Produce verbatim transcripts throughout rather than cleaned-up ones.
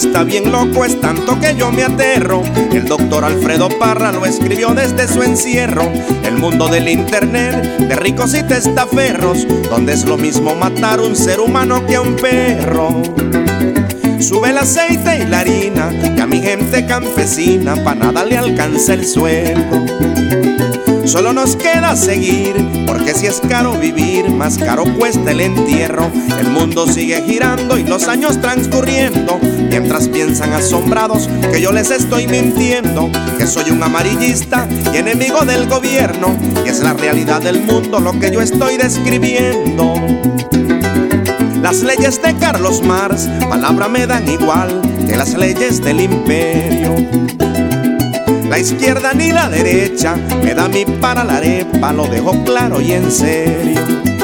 está bien loco, es tanto que yo me aterro. El doctor Alfredo Parra lo escribió desde su encierro. El mundo del internet, de ricos y testaferros, donde es lo mismo matar un ser humano que a un perro. Sube el aceite y la harina, que a mi gente campesina pa' nada le alcanza el sueldo. Solo nos queda seguir, porque si es caro vivir, más caro cuesta el entierro. El mundo sigue girando y los años transcurriendo, mientras piensan asombrados que yo les estoy mintiendo, que soy un amarillista y enemigo del gobierno, y es la realidad del mundo lo que yo estoy describiendo. Las leyes de Carlos Marx, palabra me dan igual que las leyes del imperio. La izquierda ni la derecha me da mi para la arepa, lo dejo claro y en serio.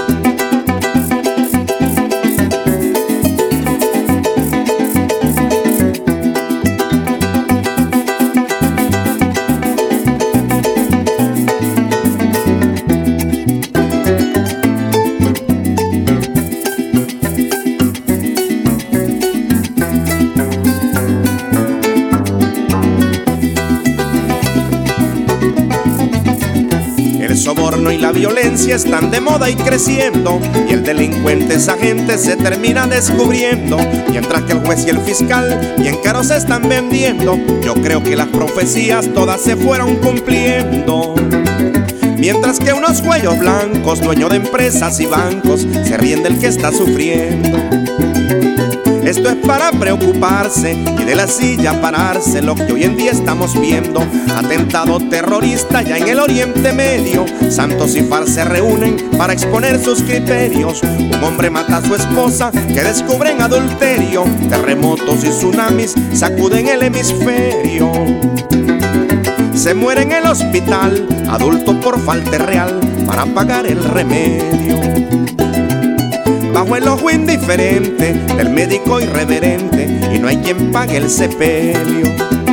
El soborno y la violencia están de moda y creciendo, y el delincuente, esa gente, se termina descubriendo. Mientras que el juez y el fiscal bien caros se están vendiendo, yo creo que las profecías todas se fueron cumpliendo. Mientras que unos cuellos blancos, dueños de empresas y bancos, se ríen del que está sufriendo. Esto es para preocuparse y de la silla pararse, lo que hoy en día estamos viendo. Atentado terrorista ya en el Oriente Medio, santos y far se reúnen para exponer sus criterios. Un hombre mata a su esposa que descubren adulterio. Terremotos y tsunamis sacuden el hemisferio. Se muere en el hospital adulto por falta real para pagar el remedio. Bajo el ojo indiferente del médico irreverente, y no hay quien pague el sepelio.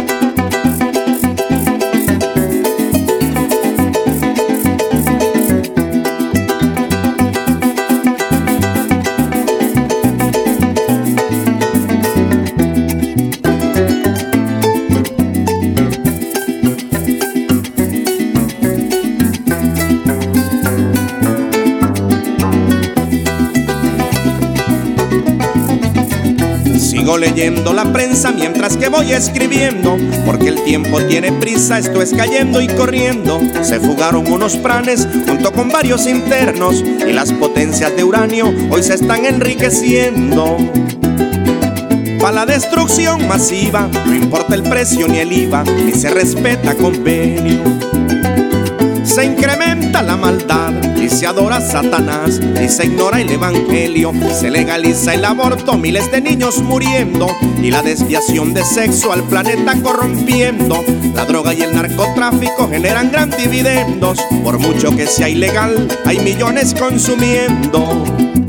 Sigo leyendo la prensa mientras que voy escribiendo, porque el tiempo tiene prisa, esto es cayendo y corriendo. Se fugaron unos pranes junto con varios internos, y las potencias de uranio hoy se están enriqueciendo. Para la destrucción masiva no importa el precio ni el I V A, ni se respeta convenio. Se incrementa la maldad y se adora a Satanás, y se ignora el evangelio. Se legaliza el aborto, miles de niños muriendo, y la desviación de sexo al planeta corrompiendo. La droga y el narcotráfico generan gran dividendos, por mucho que sea ilegal hay millones consumiendo.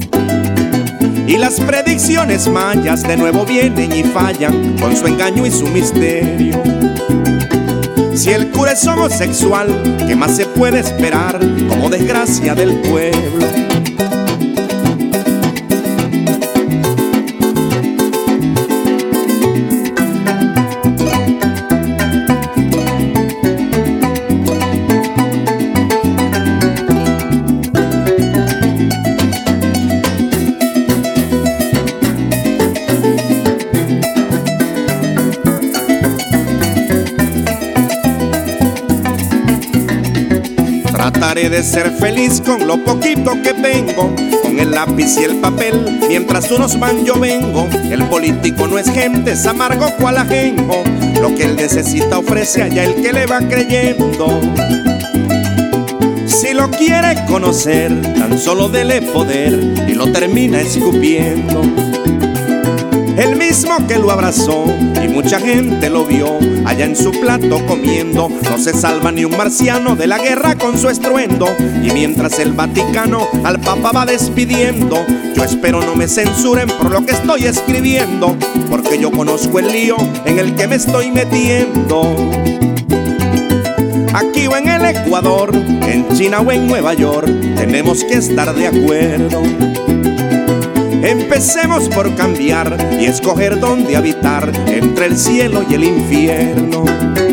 Y las predicciones mayas de nuevo vienen y fallan con su engaño y su misterio. Si el cura es homosexual, ¿qué más se puede esperar como desgracia del pueblo? Trataré de ser feliz con lo poquito que tengo, con el lápiz y el papel, mientras unos van yo vengo. El político no es gente, es amargo cual ajenjo, lo que él necesita ofrece allá el que le va creyendo. Si lo quiere conocer, tan solo dele poder y lo termina escupiendo. El mismo que lo abrazó y mucha gente lo vio allá en su plato comiendo. No se salva ni un marciano de la guerra con su estruendo. Y mientras el Vaticano al Papa va despidiendo, yo espero no me censuren por lo que estoy escribiendo, porque yo conozco el lío en el que me estoy metiendo. Aquí o en el Ecuador, en China o en Nueva York, tenemos que estar de acuerdo. Empecemos por cambiar y escoger dónde habitar entre el cielo y el infierno.